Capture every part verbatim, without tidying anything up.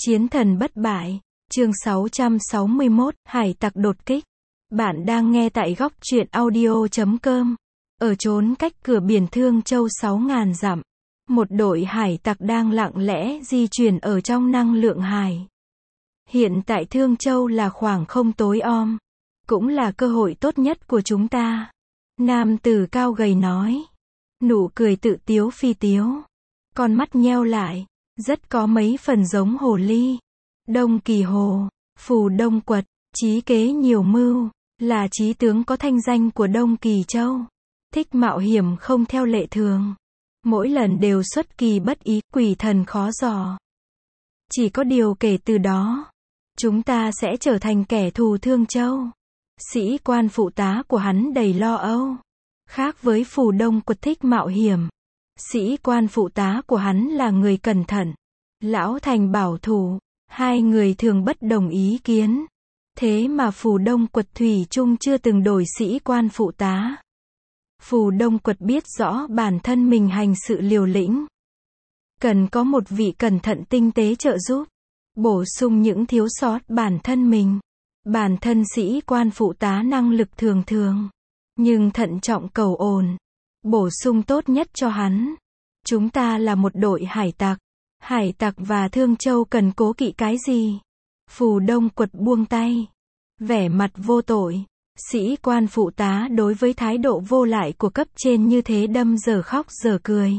Chiến thần bất bại, chương sáu trăm sáu mươi mốt, hải tặc đột kích. Bạn đang nghe tại góc truyện audio chấm com. Ở chốn cách cửa biển Thương Châu sáu ngàn dặm, một đội hải tặc đang lặng lẽ di chuyển ở trong năng lượng hải. Hiện tại Thương Châu là khoảng không tối om, cũng là cơ hội tốt nhất của chúng ta. Nam tử cao gầy nói, nụ cười tự tiếu phi tiếu, con mắt nheo lại, rất có mấy phần giống hồ ly. Đông Kỳ Hồ, Phù Đông Quật, trí kế nhiều mưu, là trí tướng có thanh danh của Đông Kỳ Châu. Thích mạo hiểm không theo lệ thường. Mỗi lần đều xuất kỳ bất ý, quỷ thần khó dò. Chỉ có điều kể từ đó, chúng ta sẽ trở thành kẻ thù Thương Châu. Sĩ quan phụ tá của hắn đầy lo âu. Khác với Phù Đông Quật thích mạo hiểm, sĩ quan phụ tá của hắn là người cẩn thận. Lão Thành bảo thủ, hai người thường bất đồng ý kiến. Thế mà Phù Đông Quật thủy chung chưa từng đổi sĩ quan phụ tá. Phù Đông Quật biết rõ bản thân mình hành sự liều lĩnh, cần có một vị cẩn thận tinh tế trợ giúp, bổ sung những thiếu sót bản thân mình. Bản thân sĩ quan phụ tá năng lực thường thường, nhưng thận trọng cầu ổn, bổ sung tốt nhất cho hắn. Chúng ta là một đội hải tặc. Hải tặc và Thương Châu cần cố kỵ cái gì? Phù Đông Quật buông tay, vẻ mặt vô tội. Sĩ quan phụ tá đối với thái độ vô lại của cấp trên như thế đâm giờ khóc giờ cười.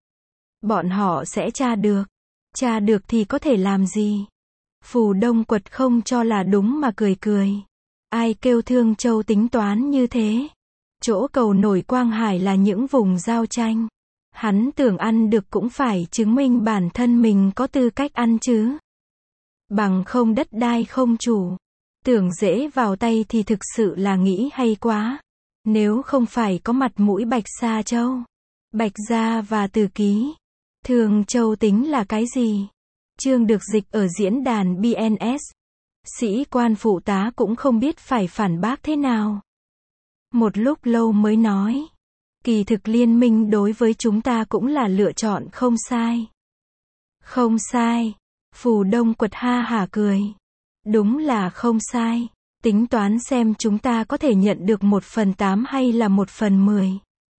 Bọn họ sẽ tra được. Tra được thì có thể làm gì? Phù Đông Quật không cho là đúng mà cười cười. Ai kêu Thương Châu tính toán như thế? Chỗ cầu nổi Quang Hải là những vùng giao tranh. Hắn tưởng ăn được cũng phải chứng minh bản thân mình có tư cách ăn chứ. Bằng không đất đai không chủ. Tưởng dễ vào tay thì thực sự là nghĩ hay quá. Nếu không phải có mặt mũi Bạch Sa Châu, Bạch Gia và Từ Ký, Thương Châu tính là cái gì? Chương được dịch ở diễn đàn bê en ét. Sĩ quan phụ tá cũng không biết phải phản bác thế nào. Một lúc lâu mới nói, kỳ thực liên minh đối với chúng ta cũng là lựa chọn không sai. Không sai. Phù Đông Quật ha hả cười. Đúng là không sai. Tính toán xem chúng ta có thể nhận được một phần tám hay là một phần mười.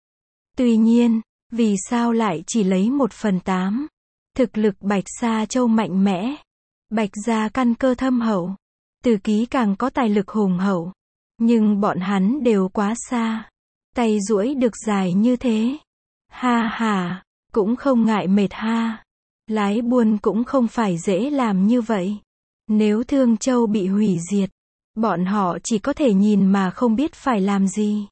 Tuy nhiên, vì sao lại chỉ lấy một phần tám? Thực lực Bạch Sa Châu mạnh mẽ. Bạch Gia căn cơ thâm hậu. Từ Ký càng có tài lực hùng hậu. Nhưng bọn hắn đều quá xa. Tay duỗi được dài như thế. Ha ha, cũng không ngại mệt ha. Lái buôn cũng không phải dễ làm như vậy. Nếu Thương Châu bị hủy diệt, bọn họ chỉ có thể nhìn mà không biết phải làm gì.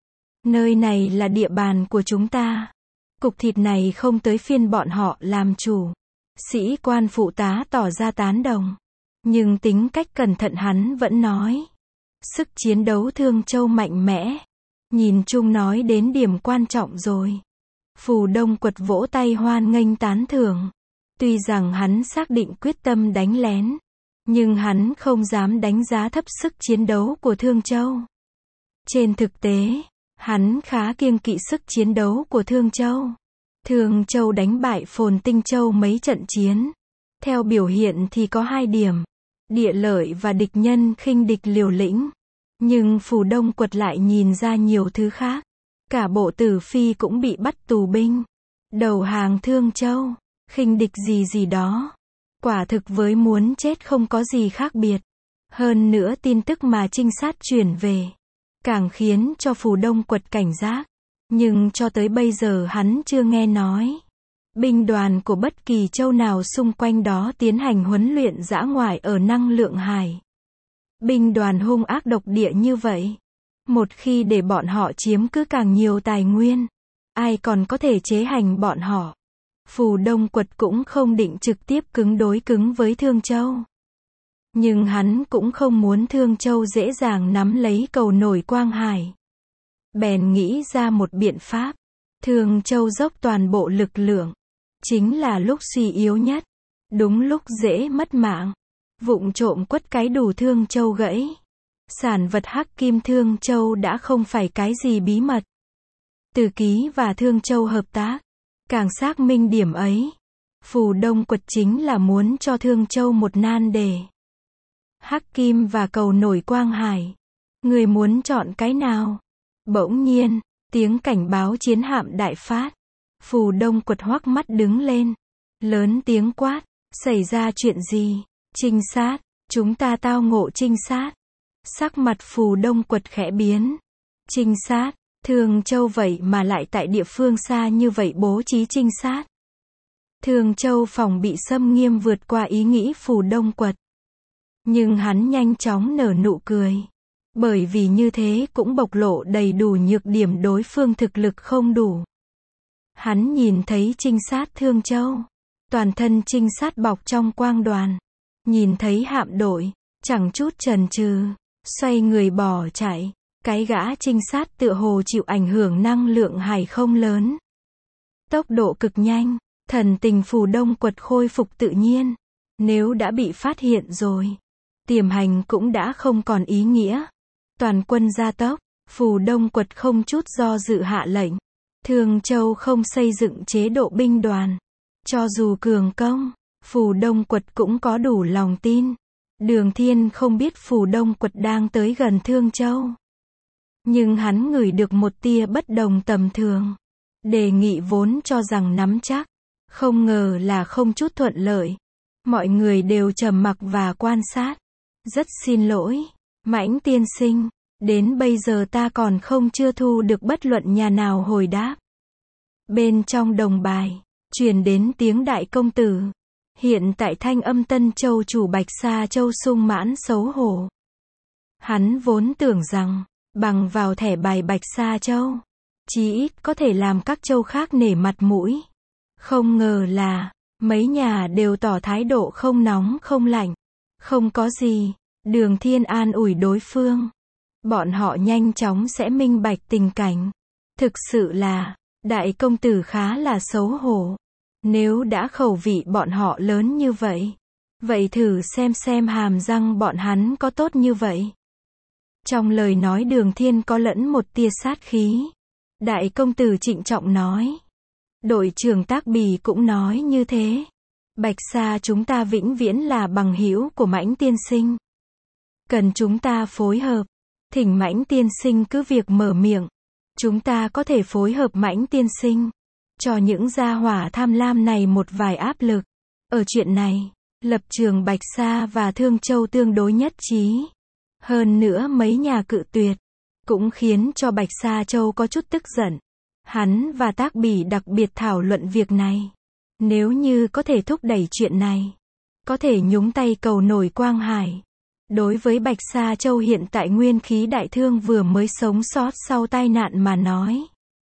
Nơi này là địa bàn của chúng ta. Cục thịt này không tới phiên bọn họ làm chủ. Sĩ quan phụ tá tỏ ra tán đồng. Nhưng tính cách cẩn thận hắn vẫn nói. Sức chiến đấu Thương Châu mạnh mẽ. Nhìn chung nói đến điểm quan trọng rồi. Phù Đông Quật vỗ tay hoan nghênh tán thưởng. Tuy rằng hắn xác định quyết tâm đánh lén, nhưng hắn không dám đánh giá thấp sức chiến đấu của Thương Châu. Trên thực tế, hắn khá kiêng kỵ sức chiến đấu của Thương Châu. Thương Châu đánh bại Phồn Tinh Châu mấy trận chiến. Theo biểu hiện thì có hai điểm. Địa lợi và địch nhân khinh địch liều lĩnh. Nhưng Phù Đông Quật lại nhìn ra nhiều thứ khác. Cả bộ Tử Phi cũng bị bắt tù binh. Đầu hàng Thương Châu. Khinh địch gì gì đó. Quả thực với muốn chết không có gì khác biệt. Hơn nữa tin tức mà trinh sát truyền về, càng khiến cho Phù Đông Quật cảnh giác. Nhưng cho tới bây giờ hắn chưa nghe nói binh đoàn của bất kỳ châu nào xung quanh đó tiến hành huấn luyện dã ngoại ở năng lượng hải. Binh đoàn hung ác độc địa như vậy. Một khi để bọn họ chiếm cứ càng nhiều tài nguyên, ai còn có thể chế hành bọn họ. Phù Đông Quật cũng không định trực tiếp cứng đối cứng với Thương Châu. Nhưng hắn cũng không muốn Thương Châu dễ dàng nắm lấy cầu nổi Quang Hải. Bèn nghĩ ra một biện pháp. Thương Châu dốc toàn bộ lực lượng. Chính là lúc suy yếu nhất. Đúng lúc dễ mất mạng. Vụng trộm quất cái đủ Thương Châu gãy. Sản vật hắc kim Thương Châu đã không phải cái gì bí mật. Từ Ký và Thương Châu hợp tác, càng xác minh điểm ấy. Phù Đông Quật chính là muốn cho Thương Châu một nan đề. Hắc Kim và cầu nổi Quang Hải. Người muốn chọn cái nào? Bỗng nhiên, tiếng cảnh báo chiến hạm đại phát. Phù Đông Quật hoắc mắt đứng lên. Lớn tiếng quát. Xảy ra chuyện gì? Trinh sát. Chúng ta tao ngộ trinh sát. Sắc mặt Phù Đông Quật khẽ biến. Trinh sát. Thương Châu vậy mà lại tại địa phương xa như vậy bố trí trinh sát. Thương Châu phòng bị xâm nghiêm vượt qua ý nghĩ Phù Đông Quật. Nhưng hắn nhanh chóng nở nụ cười. Bởi vì như thế cũng bộc lộ đầy đủ nhược điểm đối phương thực lực không đủ. Hắn nhìn thấy trinh sát Thương Châu. Toàn thân trinh sát bọc trong quang đoàn. Nhìn thấy hạm đội. Chẳng chút chần chừ. Xoay người bỏ chạy. Cái gã trinh sát tựa hồ chịu ảnh hưởng năng lượng hải không lớn. Tốc độ cực nhanh. Thần tình Phù Đông Quật khôi phục tự nhiên. Nếu đã bị phát hiện rồi. Tiềm hành cũng đã không còn ý nghĩa. Toàn quân gia tốc. Phù Đông Quật không chút do dự hạ lệnh. Thương Châu không xây dựng chế độ binh đoàn. Cho dù cường công, Phù Đông Quật cũng có đủ lòng tin. Đường Thiên không biết Phù Đông Quật đang tới gần Thương Châu. Nhưng hắn ngửi được một tia bất đồng tầm thường. Đề nghị vốn cho rằng nắm chắc. Không ngờ là không chút thuận lợi. Mọi người đều trầm mặc và quan sát. Rất xin lỗi, Mãnh tiên sinh. Đến bây giờ ta còn không chưa thu được bất luận nhà nào hồi đáp. Bên trong đồng bài, truyền đến tiếng đại công tử. Hiện tại thanh âm Tân Châu chủ Bạch Sa Châu sung mãn xấu hổ. Hắn vốn tưởng rằng, bằng vào thẻ bài Bạch Sa Châu, chí ít có thể làm các châu khác nể mặt mũi. Không ngờ là, mấy nhà đều tỏ thái độ không nóng không lạnh. Không có gì, Đường Thiên an ủi đối phương. Bọn họ nhanh chóng sẽ minh bạch tình cảnh. Thực sự là, đại công tử khá là xấu hổ. Nếu đã khẩu vị bọn họ lớn như vậy, vậy thử xem xem hàm răng bọn hắn có tốt như vậy. Trong lời nói Đường Thiên có lẫn một tia sát khí. Đại công tử trịnh trọng nói. Đội trưởng Tác Bì cũng nói như thế. Bạch Sa chúng ta vĩnh viễn là bằng hữu của Mãnh tiên sinh. Cần chúng ta phối hợp. Thỉnh Mãnh tiên sinh cứ việc mở miệng. Chúng ta có thể phối hợp Mãnh tiên sinh. Cho những gia hỏa tham lam này một vài áp lực. Ở chuyện này, lập trường Bạch Sa và Thương Châu tương đối nhất trí. Hơn nữa mấy nhà cự tuyệt. Cũng khiến cho Bạch Sa Châu có chút tức giận. Hắn và Tác Bỉ đặc biệt thảo luận việc này. Nếu như có thể thúc đẩy chuyện này. Có thể nhúng tay cầu nổi Quang Hải. Đối với Bạch Sa Châu hiện tại nguyên khí đại thương vừa mới sống sót sau tai nạn mà nói.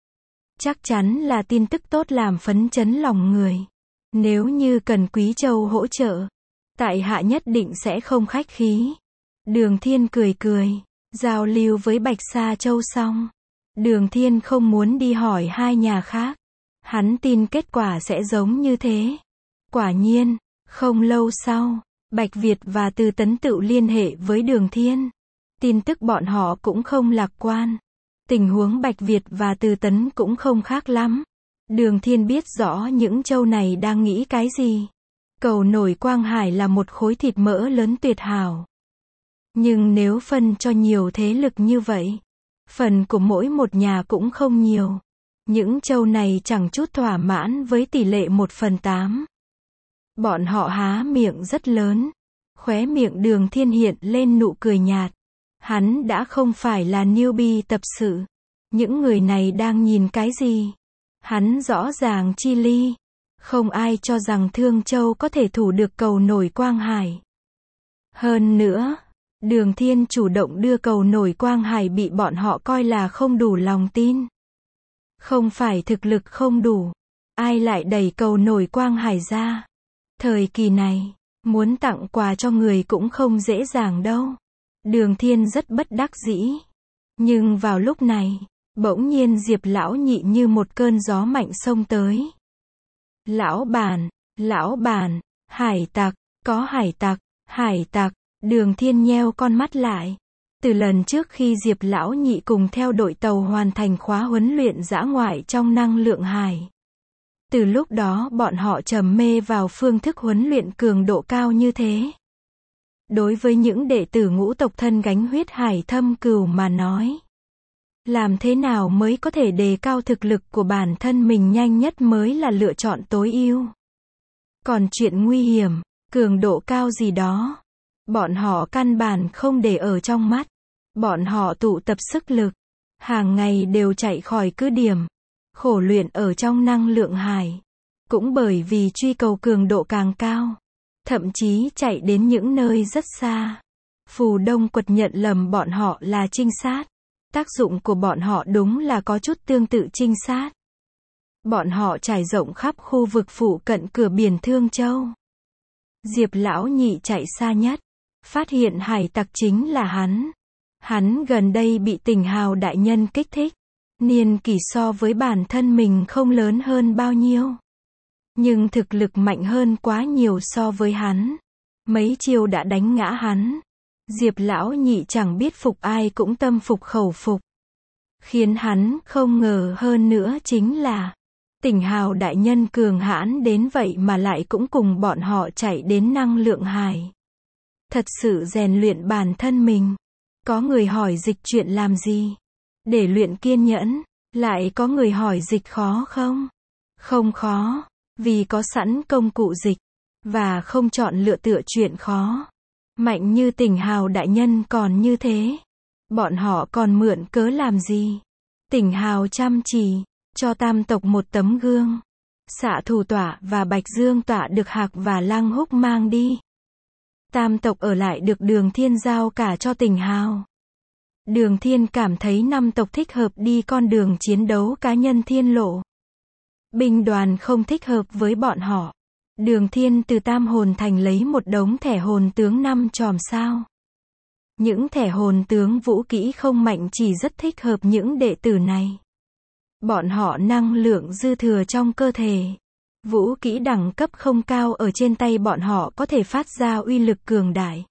Chắc chắn là tin tức tốt làm phấn chấn lòng người. Nếu như cần Quý Châu hỗ trợ, tại hạ nhất định sẽ không khách khí. Đường Thiên cười cười, giao lưu với Bạch Sa Châu xong. Đường Thiên không muốn đi hỏi hai nhà khác. Hắn tin kết quả sẽ giống như thế. Quả nhiên, không lâu sau, Bạch Việt và Từ Tấn tự liên hệ với Đường Thiên. Tin tức bọn họ cũng không lạc quan. Tình huống Bạch Việt và Từ Tấn cũng không khác lắm. Đường Thiên biết rõ những châu này đang nghĩ cái gì. Cầu nổi Quang Hải là một khối thịt mỡ lớn tuyệt hảo. Nhưng nếu phân cho nhiều thế lực như vậy, phần của mỗi một nhà cũng không nhiều. Những châu này chẳng chút thỏa mãn với tỷ lệ một phần tám. Bọn họ há miệng rất lớn. Khóe miệng Đường Thiên hiện lên nụ cười nhạt. Hắn đã không phải là newbie tập sự. Những người này đang nhìn cái gì? Hắn rõ ràng chi ly. Không ai cho rằng Thương Châu có thể thủ được cầu nổi Quang Hải. Hơn nữa, Đường Thiên chủ động đưa cầu nổi Quang Hải bị bọn họ coi là không đủ lòng tin. Không phải thực lực không đủ. Ai lại đẩy cầu nổi Quang Hải ra? Thời kỳ này, muốn tặng quà cho người cũng không dễ dàng đâu. Đường Thiên rất bất đắc dĩ. Nhưng vào lúc này, bỗng nhiên Diệp lão nhị như một cơn gió mạnh xông tới. Lão bản, lão bản, hải tặc, có hải tặc, hải tặc. Đường Thiên nheo con mắt lại. Từ lần trước khi Diệp lão nhị cùng theo đội tàu hoàn thành khóa huấn luyện dã ngoại trong năng lượng hải. Từ lúc đó bọn họ trầm mê vào phương thức huấn luyện cường độ cao như thế. Đối với những đệ tử ngũ tộc thân gánh huyết hải thâm cừu mà nói, làm thế nào mới có thể đề cao thực lực của bản thân mình nhanh nhất mới là lựa chọn tối ưu. Còn chuyện nguy hiểm, cường độ cao gì đó, bọn họ căn bản không để ở trong mắt. Bọn họ tụ tập sức lực, hàng ngày đều chạy khỏi cứ điểm, khổ luyện ở trong năng lượng hải. Cũng bởi vì truy cầu cường độ càng cao, thậm chí chạy đến những nơi rất xa. Phù Đông Quật nhận lầm bọn họ là trinh sát. Tác dụng của bọn họ đúng là có chút tương tự trinh sát. Bọn họ trải rộng khắp khu vực phụ cận cửa biển Thương Châu. Diệp lão nhị chạy xa nhất, phát hiện hải tặc chính là hắn. Hắn gần đây bị Tỉnh Hào đại nhân kích thích, niên kỷ so với bản thân mình không lớn hơn bao nhiêu, nhưng thực lực mạnh hơn quá nhiều so với hắn. Mấy chiêu đã đánh ngã hắn. Diệp lão nhị chẳng biết phục ai cũng tâm phục khẩu phục. Khiến hắn không ngờ hơn nữa chính là Tỉnh Hào đại nhân cường hãn đến vậy mà lại cũng cùng bọn họ chạy đến năng lượng hải. Thật sự rèn luyện bản thân mình. Có người hỏi dịch chuyện làm gì? Để luyện kiên nhẫn. Lại có người hỏi dịch khó không? Không khó, vì có sẵn công cụ dịch, và không chọn lựa tựa chuyện khó. Mạnh như Tỉnh Hào đại nhân còn như thế, bọn họ còn mượn cớ làm gì? Tỉnh Hào chăm chỉ, cho tam tộc một tấm gương. Xạ Thủ Tỏa và Bạch Dương Tỏa được Hạc và Lăng Húc mang đi. Tam tộc ở lại được Đường Thiên giao cả cho Tỉnh Hào. Đường Thiên cảm thấy năm tộc thích hợp đi con đường chiến đấu cá nhân thiên lộ. Binh đoàn không thích hợp với bọn họ. Đường Thiên từ Tam Hồn Thành lấy một đống thẻ hồn tướng năm chòm sao. Những thẻ hồn tướng vũ kỹ không mạnh chỉ rất thích hợp những đệ tử này. Bọn họ năng lượng dư thừa trong cơ thể. Vũ kỹ đẳng cấp không cao ở trên tay bọn họ có thể phát ra uy lực cường đại.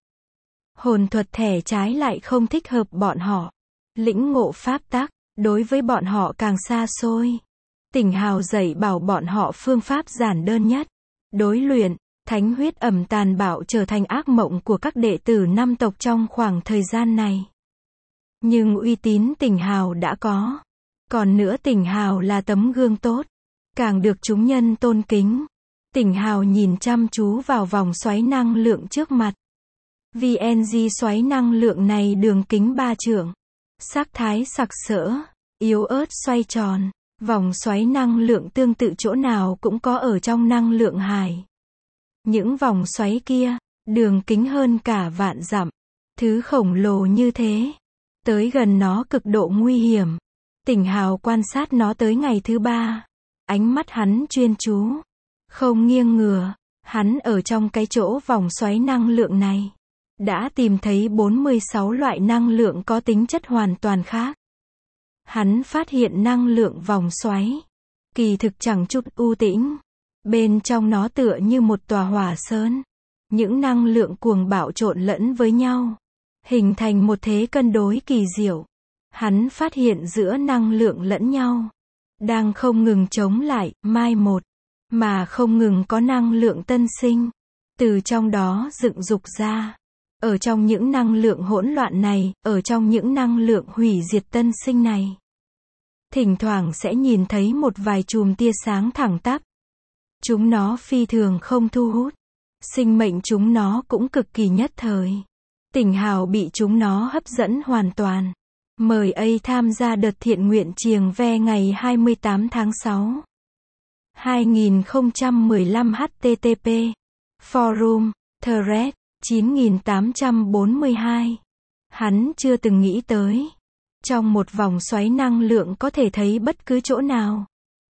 Hồn thuật thẻ trái lại không thích hợp bọn họ. Lĩnh ngộ pháp tắc, đối với bọn họ càng xa xôi. Tỉnh Hào dạy bảo bọn họ phương pháp giản đơn nhất. Đối luyện, thánh huyết ẩm tàn bạo trở thành ác mộng của các đệ tử năm tộc trong khoảng thời gian này. Nhưng uy tín Tỉnh Hào đã có. Còn nữa Tỉnh Hào là tấm gương tốt, càng được chúng nhân tôn kính. Tỉnh Hào nhìn chăm chú vào vòng xoáy năng lượng trước mặt. vê en giê xoáy năng lượng này đường kính ba trượng, sắc thái sặc sỡ, yếu ớt xoay tròn. Vòng xoáy năng lượng tương tự chỗ nào cũng có ở trong năng lượng hải. Những vòng xoáy kia, đường kính hơn cả vạn dặm. Thứ khổng lồ như thế. Tới gần nó cực độ nguy hiểm. Tỉnh Hào quan sát nó tới ngày thứ ba. Ánh mắt hắn chuyên chú. Không nghiêng ngửa. Hắn ở trong cái chỗ vòng xoáy năng lượng này. Đã tìm thấy bốn mươi sáu loại năng lượng có tính chất hoàn toàn khác. Hắn phát hiện năng lượng vòng xoáy. Kỳ thực chẳng chút u tĩnh. Bên trong nó tựa như một tòa hỏa sơn. Những năng lượng cuồng bạo trộn lẫn với nhau. Hình thành một thế cân đối kỳ diệu. Hắn phát hiện giữa năng lượng lẫn nhau. Đang không ngừng chống lại, mai một. Mà không ngừng có năng lượng tân sinh. Từ trong đó dựng dục ra. Ở trong những năng lượng hỗn loạn này, ở trong những năng lượng hủy diệt tân sinh này. Thỉnh thoảng sẽ nhìn thấy một vài chùm tia sáng thẳng tắp. Chúng nó phi thường không thu hút. Sinh mệnh chúng nó cũng cực kỳ nhất thời. Tỉnh Hào bị chúng nó hấp dẫn hoàn toàn. Mời A tham gia đợt thiện nguyện chiềng ve ngày hai mươi tám tháng sáu. hai nghìn không trăm mười lăm H T T P. Forum, Thread, chín nghìn tám trăm bốn mươi hai. Hắn chưa từng nghĩ tới. Trong một vòng xoáy năng lượng có thể thấy bất cứ chỗ nào.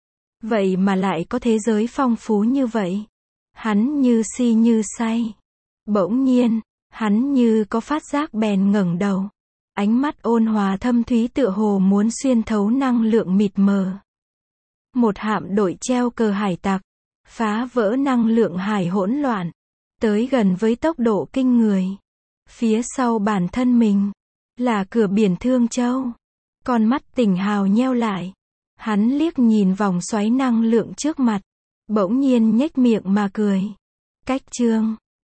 Vậy mà lại có thế giới phong phú như vậy. Hắn như si như say. Bỗng nhiên, hắn như có phát giác bèn ngẩng đầu. Ánh mắt ôn hòa thâm thúy tựa hồ muốn xuyên thấu năng lượng mịt mờ. Một hạm đội treo cờ hải tặc, phá vỡ năng lượng hải hỗn loạn, tới gần với tốc độ kinh người. Phía sau bản thân mình, là cửa biển Thương Châu. Con mắt Tỉnh Hào nheo lại. Hắn liếc nhìn vòng xoáy năng lượng trước mặt. Bỗng nhiên nhếch miệng mà cười. Cách chương